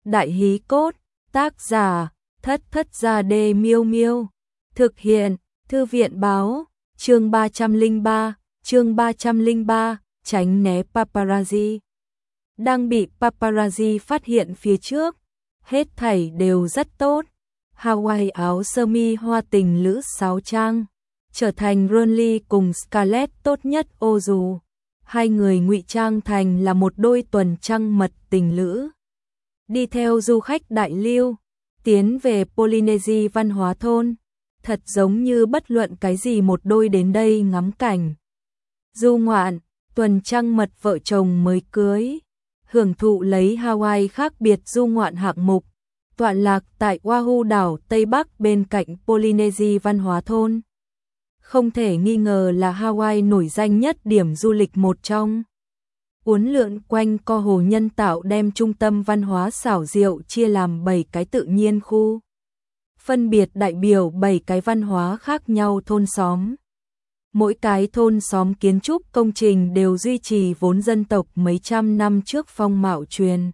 Đại hí cốt, tác giả, Thất Thất Gia Đê Miêu Miêu. Thực hiện, Thư viện báo, chương 303, tránh né paparazzi. Đang bị paparazzi phát hiện phía trước, hết thảy đều rất tốt. Hawaii áo sơ mi hoa tình lữ sáo trang, trở thành Ronly cùng Scarlett tốt nhất ô dù. Hai người ngụy trang thành là một đôi tuần trăng mật tình lữ. Đi theo du khách đại lưu, tiến về Polynesia văn hóa thôn, thật giống như bất luận cái gì một đôi đến đây ngắm cảnh. Du ngoạn, tuần trăng mật vợ chồng mới cưới, hưởng thụ lấy Hawaii khác biệt du ngoạn hạng mục, tọa lạc tại Oahu đảo Tây Bắc bên cạnh Polynesia văn hóa thôn. Không thể nghi ngờ là Hawaii nổi danh nhất điểm du lịch một trong. Uốn lượn quanh co hồ nhân tạo đem trung tâm văn hóa xảo diệu chia làm 7 cái tự nhiên khu, phân biệt đại biểu 7 cái văn hóa khác nhau thôn xóm. Mỗi cái thôn xóm kiến trúc công trình đều duy trì vốn dân tộc mấy trăm năm trước phong mạo truyền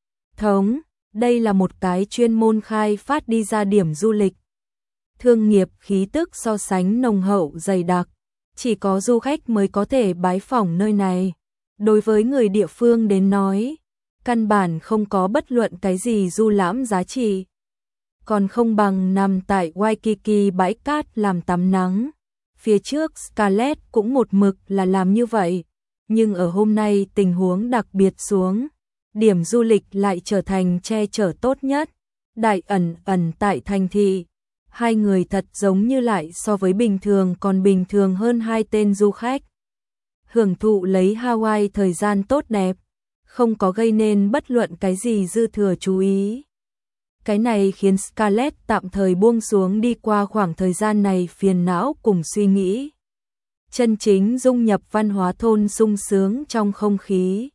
thống. Đây là một cái chuyên môn khai phát đi ra điểm du lịch. Thương nghiệp khí tức so sánh nồng hậu dày đặc, chỉ có du khách mới có thể bái phỏng nơi này. Đối với người địa phương đến nói, căn bản không có bất luận cái gì du lãm giá trị. Còn không bằng nằm tại Waikiki bãi cát làm tắm nắng. Phía trước Scarlett cũng một mực là làm như vậy, nhưng ở hôm nay tình huống đặc biệt xuống, điểm du lịch lại trở thành che chở tốt nhất. Đại ẩn tại thành thị, hai người thật giống như lại so với bình thường còn bình thường hơn hai tên du khách. Hưởng thụ lấy Hawaii thời gian tốt đẹp, không có gây nên bất luận cái gì dư thừa chú ý. Cái này khiến Scarlett tạm thời buông xuống đi qua khoảng thời gian này phiền não cùng suy nghĩ. Chân chính dung nhập văn hóa thôn sung sướng trong không khí.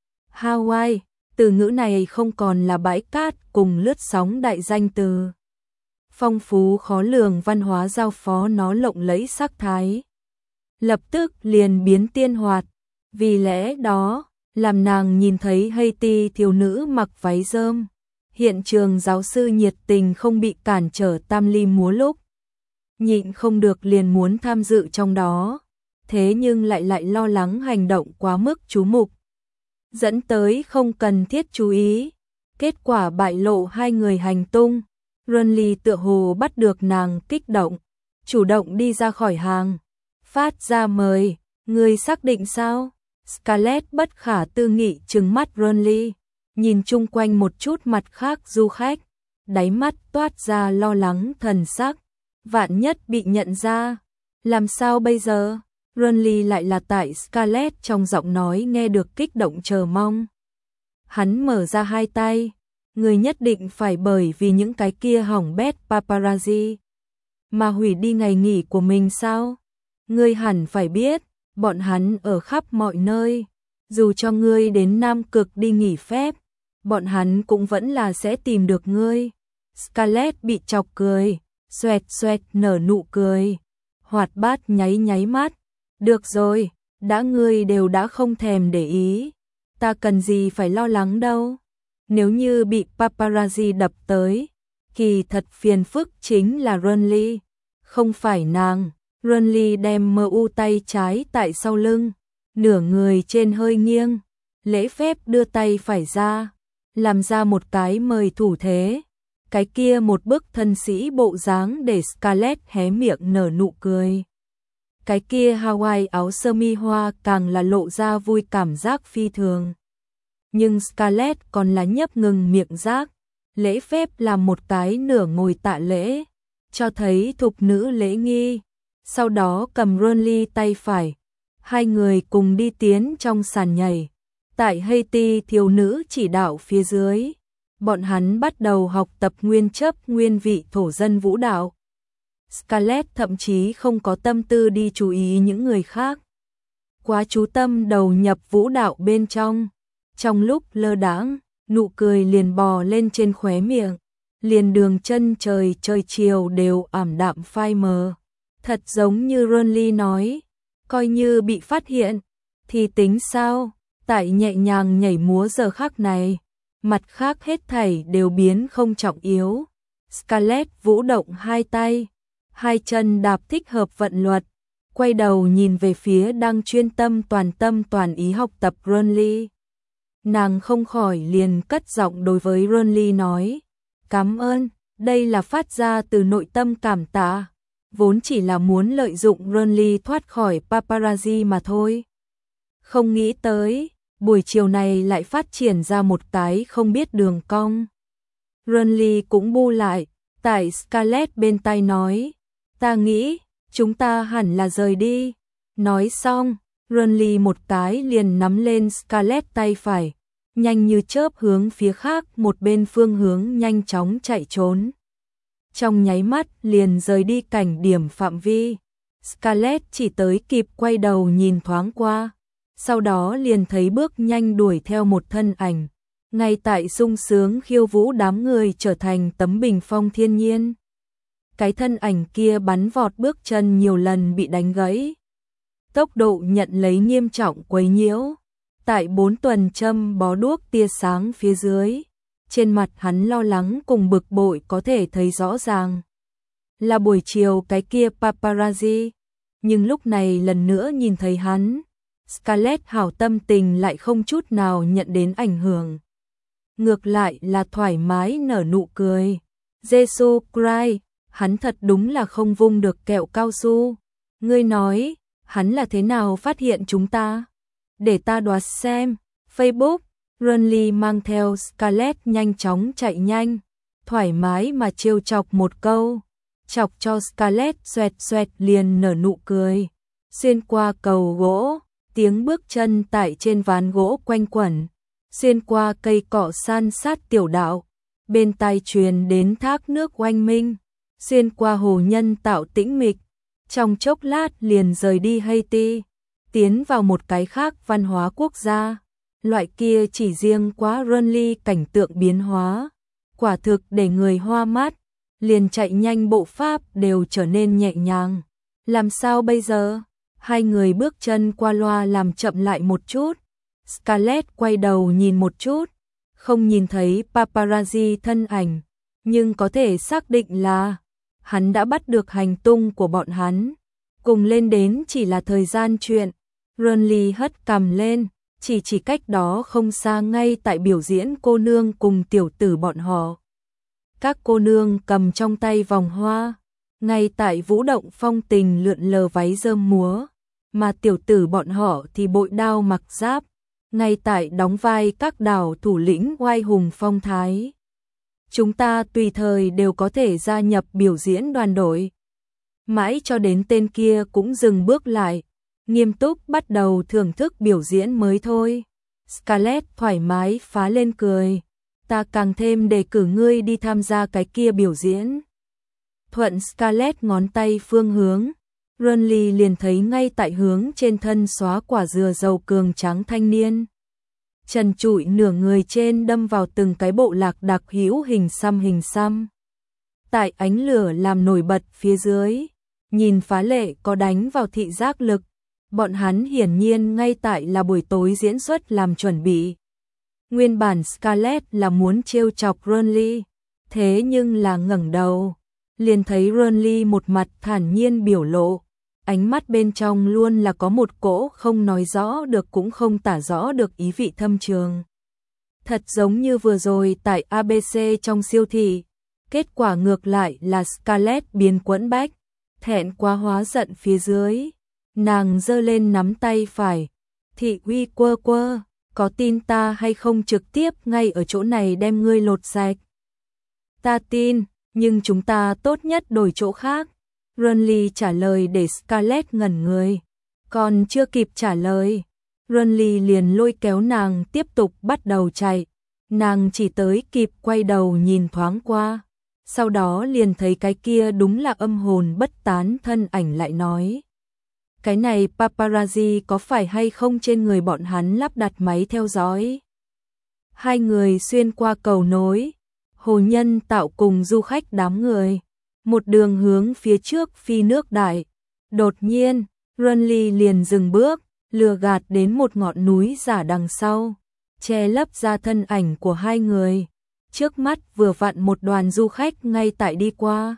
Hawaii, từ ngữ này không còn là bãi cát cùng lướt sóng đại danh từ. Phong phú khó lường văn hóa giao phó nó lộng lẫy sắc thái. Lập tức liền biến tiên hoạt. Vì lẽ đó, làm nàng nhìn thấy Haiti thiếu nữ mặc váy rơm, hiện trường giáo sư nhiệt tình không bị cản trở tam ly múa lúc. Nhịn không được liền muốn tham dự trong đó, thế nhưng lại lo lắng hành động quá mức chú mục, dẫn tới không cần thiết chú ý. Kết quả bại lộ hai người hành tung. Ronly tựa hồ bắt được nàng kích động, chủ động đi ra khỏi hàng, phát ra mời, người xác định sao? Scarlett bất khả tư nghị trừng mắt Ronly, nhìn chung quanh một chút mặt khác du khách, đáy mắt toát ra lo lắng thần sắc, vạn nhất bị nhận ra, làm sao bây giờ? Ronly lại là tại Scarlett trong giọng nói nghe được kích động chờ mong. Hắn mở ra hai tay, người nhất định phải bởi vì những cái kia hỏng bét paparazzi mà hủy đi ngày nghỉ của mình sao? Ngươi hẳn phải biết, bọn hắn ở khắp mọi nơi, dù cho ngươi đến Nam Cực đi nghỉ phép, bọn hắn cũng vẫn là sẽ tìm được ngươi. Scarlett bị chọc cười, xoẹt xoẹt nở nụ cười, hoạt bát nháy mắt. Được rồi, đã ngươi đều đã không thèm để ý, ta cần gì phải lo lắng đâu. Nếu như bị paparazzi đập tới, kỳ thật phiền phức chính là Ronly, không phải nàng. Ronly đem mu tay trái tại sau lưng, nửa người trên hơi nghiêng, lễ phép đưa tay phải ra, làm ra một cái mời thủ thế. Cái kia một bức thân sĩ bộ dáng để Scarlett hé miệng nở nụ cười. Cái kia Hawaii áo sơ mi hoa càng là lộ ra vui cảm giác phi thường. Nhưng Scarlett còn là nhấp ngừng miệng giác, lễ phép làm một cái nửa ngồi tạ lễ, cho thấy thục nữ lễ nghi. Sau đó cầm Ronly tay phải, hai người cùng đi tiến trong sàn nhảy. Tại Haiti thiếu nữ chỉ đạo phía dưới, bọn hắn bắt đầu học tập nguyên chấp nguyên vị thổ dân vũ đạo. Scarlett thậm chí không có tâm tư đi chú ý những người khác, quá chú tâm đầu nhập vũ đạo bên trong. Trong lúc lơ đãng, nụ cười liền bò lên trên khóe miệng, liền đường chân trời chiều đều ảm đạm phai mờ. Thật giống như Ronly nói, coi như bị phát hiện, thì tính sao? Tại nhẹ nhàng nhảy múa giờ khắc này, mặt khác hết thảy đều biến không trọng yếu. Scarlett vũ động hai tay, hai chân đạp thích hợp vận luật, quay đầu nhìn về phía đang chuyên tâm toàn ý học tập Ronly. Nàng không khỏi liền cất giọng đối với Ronly nói, cảm ơn, đây là phát ra từ nội tâm cảm tạ, vốn chỉ là muốn lợi dụng Ronly thoát khỏi paparazzi mà thôi. Không nghĩ tới, buổi chiều này lại phát triển ra một cái không biết đường cong. Ronly cũng bu lại, tại Scarlett bên tai nói, ta nghĩ, chúng ta hẳn là rời đi. Nói xong, Ronly một cái liền nắm lên Scarlett tay phải, nhanh như chớp hướng phía khác một bên phương hướng nhanh chóng chạy trốn. Trong nháy mắt liền rời đi cảnh điểm phạm vi. Scarlett chỉ tới kịp quay đầu nhìn thoáng qua, sau đó liền thấy bước nhanh đuổi theo một thân ảnh, ngay tại sung sướng khiêu vũ đám người trở thành tấm bình phong thiên nhiên. Cái thân ảnh kia bắn vọt bước chân nhiều lần bị đánh gãy. Tốc độ nhận lấy nghiêm trọng quấy nhiễu. Tại 4 tuần châm bó đuốc tia sáng phía dưới, trên mặt hắn lo lắng cùng bực bội có thể thấy rõ ràng. Là buổi chiều cái kia paparazzi, nhưng lúc này lần nữa nhìn thấy hắn, Scarlett hảo tâm tình lại không chút nào nhận đến ảnh hưởng. Ngược lại là thoải mái nở nụ cười. Jesus Christ, hắn thật đúng là không vung được kẹo cao su. Ngươi nói, hắn là thế nào phát hiện chúng ta? Để ta đoán xem. Facebook, Ronly mang theo Scarlett nhanh chóng chạy nhanh, thoải mái mà trêu chọc một câu, chọc cho Scarlett xoẹt xoẹt liền nở nụ cười. Xuyên qua cầu gỗ, tiếng bước chân tại trên ván gỗ quanh quẩn, xuyên qua cây cọ san sát tiểu đạo, bên tai truyền đến thác nước oanh minh, xuyên qua hồ nhân tạo tĩnh mịch, trong chốc lát liền rời đi Haiti, tiến vào một cái khác văn hóa quốc gia. Loại kia chỉ riêng quá Ronly cảnh tượng biến hóa, quả thực để người hoa mắt, liền chạy nhanh bộ pháp đều trở nên nhẹ nhàng. Làm sao bây giờ? Hai người bước chân qua loa làm chậm lại một chút. Scarlett quay đầu nhìn một chút, không nhìn thấy paparazzi thân ảnh, nhưng có thể xác định là hắn đã bắt được hành tung của bọn hắn. Cùng lên đến chỉ là thời gian chuyện. Ronly hất cằm lên, chỉ cách đó không xa ngay tại biểu diễn cô nương cùng tiểu tử bọn họ. Các cô nương cầm trong tay vòng hoa, ngay tại vũ động phong tình lượn lờ váy rơm múa, mà tiểu tử bọn họ thì bội đao mặc giáp, ngay tại đóng vai các đảo thủ lĩnh oai hùng phong thái. Chúng ta tùy thời đều có thể gia nhập biểu diễn đoàn đội. Mãi cho đến tên kia cũng dừng bước lại, nghiêm túc bắt đầu thưởng thức biểu diễn mới thôi. Scarlett thoải mái phá lên cười, ta càng thêm đề cử ngươi đi tham gia cái kia biểu diễn. Thuận Scarlett ngón tay phương hướng, Ronly liền thấy ngay tại hướng trên thân xóa quả dừa dầu cường trắng thanh niên. Trần trụi nửa người trên đâm vào từng cái bộ lạc đặc hữu hình xăm. Tại ánh lửa làm nổi bật phía dưới, nhìn phá lệ có đánh vào thị giác lực. Bọn hắn hiển nhiên ngay tại là buổi tối diễn xuất làm chuẩn bị. Nguyên bản Scarlett là muốn trêu chọc Ronly, thế nhưng là ngẩng đầu, liền thấy Ronly một mặt thản nhiên biểu lộ, ánh mắt bên trong luôn là có một cỗ không nói rõ được cũng không tả rõ được ý vị thâm trường. Thật giống như vừa rồi tại ABC trong siêu thị, kết quả ngược lại là Scarlett biến quẫn bách, thẹn quá hóa giận phía dưới. Nàng giơ lên nắm tay phải, thị uy quơ quơ, có tin ta hay không trực tiếp ngay ở chỗ này đem ngươi lột sạch. Ta tin, nhưng chúng ta tốt nhất đổi chỗ khác. Ronly trả lời để Scarlett ngẩn người. Còn chưa kịp trả lời, Ronly liền lôi kéo nàng tiếp tục bắt đầu chạy. Nàng chỉ tới kịp quay đầu nhìn thoáng qua, sau đó liền thấy cái kia đúng là âm hồn bất tán thân ảnh lại nói. Cái này paparazzi có phải hay không trên người bọn hắn lắp đặt máy theo dõi? Hai người xuyên qua cầu nối, hồ nhân tạo cùng du khách đám người, một đường hướng phía trước phi nước đại. Đột nhiên, Ronly liền dừng bước, lừa gạt đến một ngọn núi giả đằng sau. che lấp ra thân ảnh của hai người. Trước mắt vừa vặn một đoàn du khách ngay tại đi qua.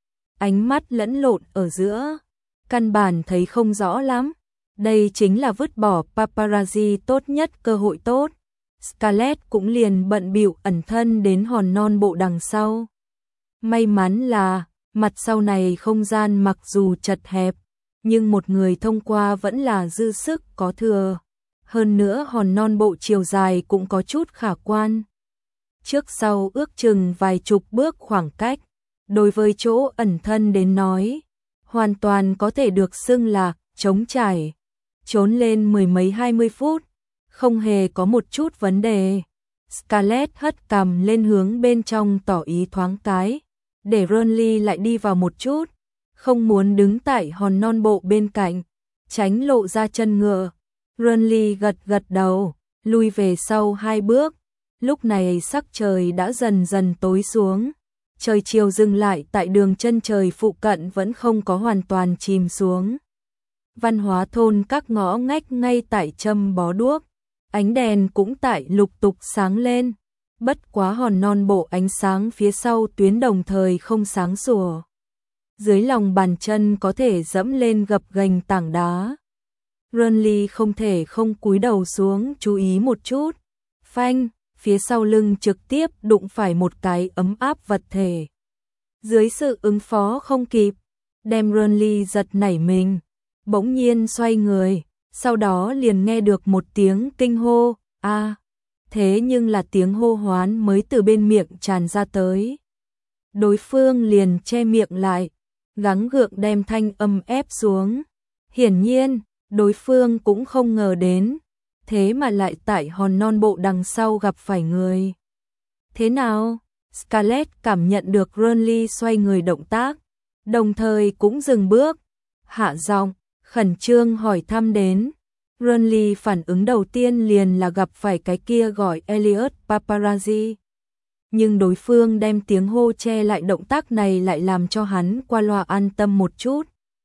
Ánh mắt lẫn lộn ở giữa, căn bản thấy không rõ lắm. Đây chính là vứt bỏ paparazzi tốt nhất, cơ hội tốt. Scarlett cũng liền bận bịu ẩn thân đến hòn non bộ đằng sau. May mắn là mặt sau này không gian mặc dù chật hẹp, nhưng một người thông qua vẫn là dư sức có thừa. Hơn nữa hòn non bộ chiều dài cũng có chút khả quan. Trước sau ước chừng vài chục bước khoảng cách, đối với chỗ ẩn thân đến nói, hoàn toàn có thể được xưng là trống trải. Trốn lên mười mấy 20 phút, không hề có một chút vấn đề. Scarlett hất cằm lên hướng bên trong tỏ ý thoáng cái, để Renly lại đi vào một chút, không muốn đứng tại hòn non bộ bên cạnh, tránh lộ ra chân ngựa. Renly gật gật đầu, lui về sau 2 bước. Lúc này sắc trời đã dần dần tối xuống, trời chiều dừng lại tại đường chân trời phụ cận vẫn không có hoàn toàn chìm xuống. Văn hóa thôn các ngõ ngách ngay tại châm bó đuốc, ánh đèn cũng tại lục tục sáng lên. Bất quá hòn non bộ ánh sáng phía sau tuyến đồng thời không sáng sủa. Dưới lòng bàn chân có thể dẫm lên gập ghềnh tảng đá. Renly không thể không cúi đầu xuống chú ý một chút. Phanh, phía sau lưng trực tiếp đụng phải một cái ấm áp vật thể. Dưới sự ứng phó không kịp, đem Renly giật nảy mình, bỗng nhiên xoay người, sau đó liền nghe được một tiếng kinh hô, a. Thế nhưng là tiếng hô hoán mới từ bên miệng tràn ra tới. Đối phương liền che miệng lại, gắng gượng đem thanh âm ép xuống. Hiển nhiên, đối phương cũng không ngờ đến, thế mà lại tại hòn non bộ đằng sau gặp phải người. Thế nào? Scarlett cảm nhận được Renly xoay người động tác, đồng thời cũng dừng bước, hạ giọng, khẩn trương hỏi thăm đến. Renly phản ứng đầu tiên liền là gặp phải cái kia gọi Elliot paparazzi. Nhưng đối phương đem tiếng hô che lại động tác này lại làm cho hắn qua loa an tâm một chút.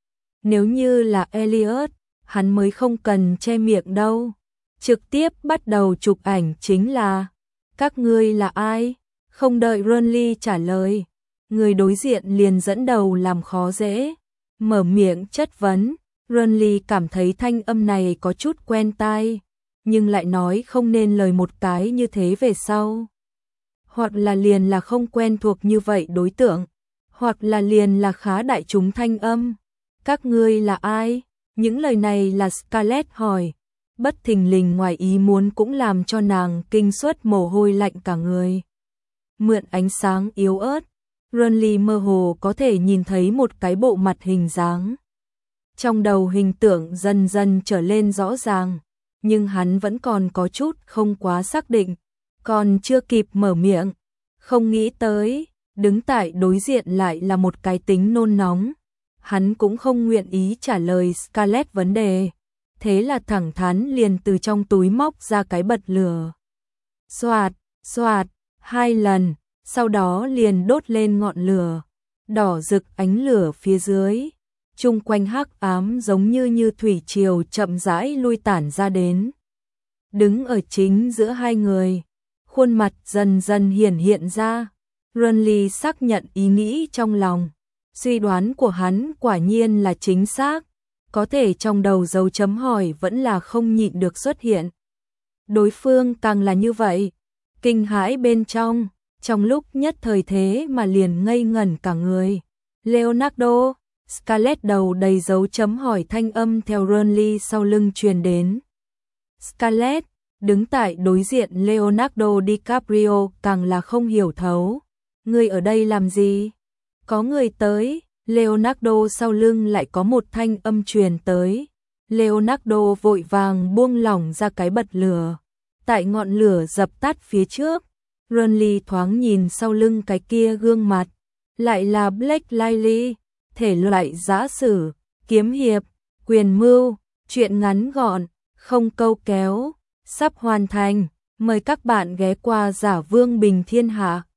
Nếu như là Elliot, hắn mới không cần che miệng đâu. Trực tiếp bắt đầu chụp ảnh chính là. Các ngươi là ai? Không đợi Renly trả lời, người đối diện liền dẫn đầu làm khó dễ, mở miệng chất vấn. Renly cảm thấy thanh âm này có chút quen tai, nhưng lại nói không nên lời một cái như thế về sau. Hoặc là liền là không quen thuộc như vậy đối tượng, hoặc là liền là khá đại chúng thanh âm. Các ngươi là ai? Những lời này là Scarlett hỏi, bất thình lình ngoài ý muốn cũng làm cho nàng kinh suất mồ hôi lạnh cả người. Mượn ánh sáng yếu ớt, Renly mơ hồ có thể nhìn thấy một cái bộ mặt hình dáng. Trong đầu hình tượng dần dần trở lên rõ ràng, nhưng hắn vẫn còn có chút không quá xác định, còn chưa kịp mở miệng, không nghĩ tới, đứng tại đối diện lại là một cái tính nôn nóng. Hắn cũng không nguyện ý trả lời Scarlett vấn đề, thế là thẳng thắn liền từ trong túi móc ra cái bật lửa. Xoạt, xoạt, 2 lần, sau đó liền đốt lên ngọn lửa, đỏ rực ánh lửa phía dưới. Chung quanh hắc ám giống như thủy triều chậm rãi lui tản ra đến. Đứng ở chính giữa hai người, khuôn mặt dần dần hiển hiện ra. Renly xác nhận ý nghĩ trong lòng. Suy đoán của hắn quả nhiên là chính xác, có thể trong đầu dấu chấm hỏi vẫn là không nhịn được xuất hiện. Đối phương càng là như vậy, kinh hãi bên trong lúc nhất thời thế mà liền ngây ngẩn cả người. Leonardo, Scarlett đầu đầy dấu chấm hỏi thanh âm theo Renly sau lưng truyền đến. Scarlett, đứng tại đối diện Leonardo DiCaprio càng là không hiểu thấu. Ngươi ở đây làm gì? Có người tới, Leonardo sau lưng lại có một thanh âm truyền tới. Leonardo vội vàng buông lỏng ra cái bật lửa. Tại ngọn lửa dập tắt phía trước, Renly thoáng nhìn sau lưng cái kia gương mặt, lại là Blake Lively, thể loại giã sử, kiếm hiệp, quyền mưu, truyện ngắn gọn, không câu kéo, sắp hoàn thành, mời các bạn ghé qua Giả Vương Bình Thiên Hạ.